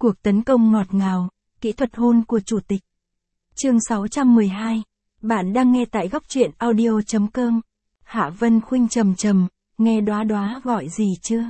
Cuộc tấn công ngọt ngào, kỹ thuật hôn của chủ tịch. Chương 612. Bạn đang nghe tại góc truyện audio.com. Hạ Vân Khuynh trầm trầm, nghe Đóa Đóa gọi gì chưa?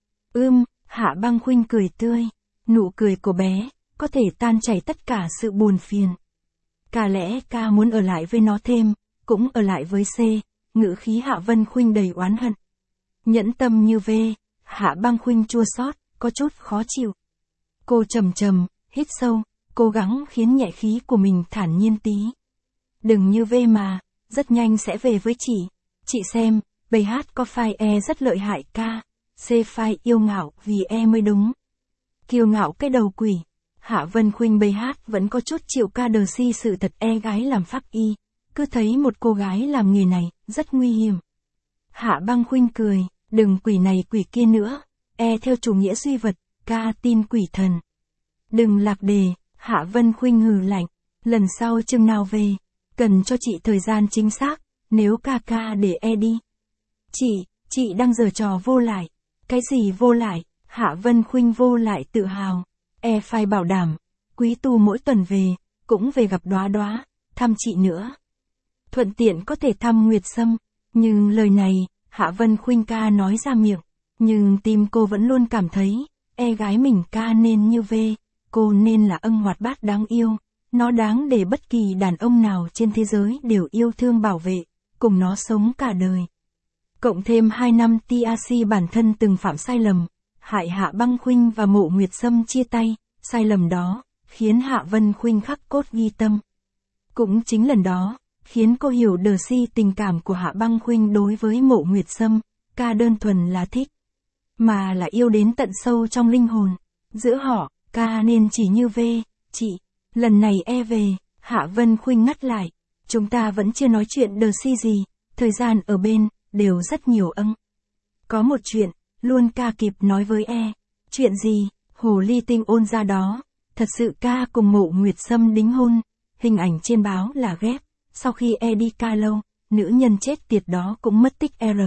Hạ Băng Khuynh cười tươi, nụ cười của bé có thể tan chảy tất cả sự buồn phiền. Cả lẽ ca muốn ở lại với nó thêm, cũng ở lại với C, ngữ khí Hạ Vân Khuynh đầy oán hận. Nhẫn tâm như V, Hạ Băng Khuynh chua xót, có chút khó chịu. Cô trầm trầm, hít sâu, cố gắng khiến nhẹ khí của mình thản nhiên tí. Đừng như V mà, rất nhanh sẽ về với chị. Chị xem, bầy hát có file E rất lợi hại ca. C file yêu ngạo vì E mới đúng. Kiêu ngạo cái đầu quỷ. Hạ Vân Khuynh bầy hát vẫn có chút chịu ca đờ si sự thật E gái làm pháp y. Cứ thấy một cô gái làm nghề này, rất nguy hiểm. Hạ Băng Khuynh cười, đừng quỷ này quỷ kia nữa. E theo chủ nghĩa duy vật, ca tin quỷ thần. Đừng lạc đề, Hạ Vân Khuynh hừ lạnh. Lần sau chừng nào về, cần cho chị thời gian chính xác, nếu ca để E đi. Chị đang giở trò vô lại. Cái gì vô lại? Hạ Vân Khuynh vô lại tự hào. E phải bảo đảm, quý tu mỗi tuần về, cũng về gặp Đóa Đóa, thăm chị nữa. Thuận tiện có thể thăm Nguyệt Sâm, nhưng lời này, Hạ Vân Khuynh ca nói ra miệng, nhưng tim cô vẫn luôn cảm thấy, E gái mình ca nên như V, cô nên là ân hoạt bát đáng yêu, nó đáng để bất kỳ đàn ông nào trên thế giới đều yêu thương bảo vệ, cùng nó sống cả đời. Cộng thêm 2 năm TRC bản thân từng phạm sai lầm, hại Hạ Băng Khuynh và Mộ Nguyệt Sâm chia tay, sai lầm đó, khiến Hạ Vân Khuynh khắc cốt ghi tâm. Cũng chính lần đó, khiến cô hiểu đờ si tình cảm của Hạ Băng Khuynh đối với Mộ Nguyệt Sâm, ca đơn thuần là thích, mà là yêu đến tận sâu trong linh hồn. Giữa họ, ca nên chỉ như V, chị, lần này E về, Hạ Vân Khuynh ngắt lại, chúng ta vẫn chưa nói chuyện đờ si gì, thời gian ở bên, đều rất nhiều ân. Có một chuyện, luôn ca kịp nói với E. Chuyện gì? Hồ ly tinh ôn ra đó. Thật sự ca cùng Mộ Nguyệt Sâm đính hôn. Hình ảnh trên báo là ghép. Sau khi E đi ca lâu, nữ nhân chết tiệt đó cũng mất tích R.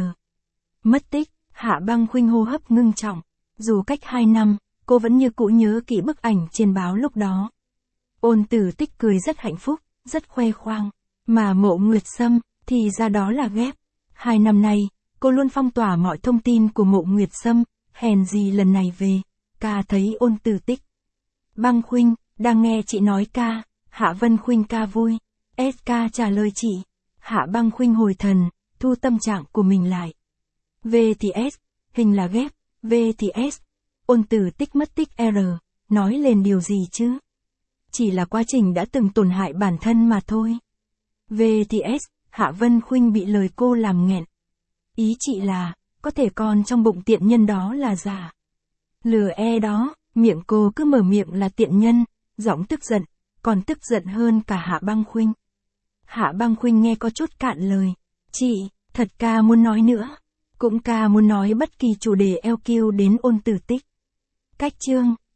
Mất tích, Hạ Băng Khuynh hô hấp ngưng trọng. Dù cách 2 năm, cô vẫn như cũ nhớ kỹ bức ảnh trên báo lúc đó. Ôn Tử Tích cười rất hạnh phúc, rất khoe khoang. Mà Mộ Nguyệt Sâm, thì ra đó là ghép. 2 năm nay, cô luôn phong tỏa mọi thông tin của Mộ Nguyệt Sâm, hèn gì lần này về, ca thấy Ôn Tử Tích. Băng Khuynh, đang nghe chị nói ca, Hạ Vân Khuynh ca vui. SK trả lời chị. Hạ Băng Khuynh hồi thần, thu tâm trạng của mình lại. V thì S, hình là ghép, V thì S. Ôn Tử Tích mất tích R, nói lên điều gì chứ? Chỉ là quá trình đã từng tổn hại bản thân mà thôi. V thì S, Hạ Vân Khuynh bị lời cô làm nghẹn. Ý chị là, có thể con trong bụng tiện nhân đó là giả. Lừa E đó, miệng cô cứ mở miệng là tiện nhân, giọng tức giận, còn tức giận hơn cả Hạ Băng Khuynh. Hạ Băng Khuynh nghe có chút cạn lời. Chị, thật ca muốn nói nữa. Cũng ca muốn nói bất kỳ chủ đề LQ đến Ôn Tử Tích. Cách chương.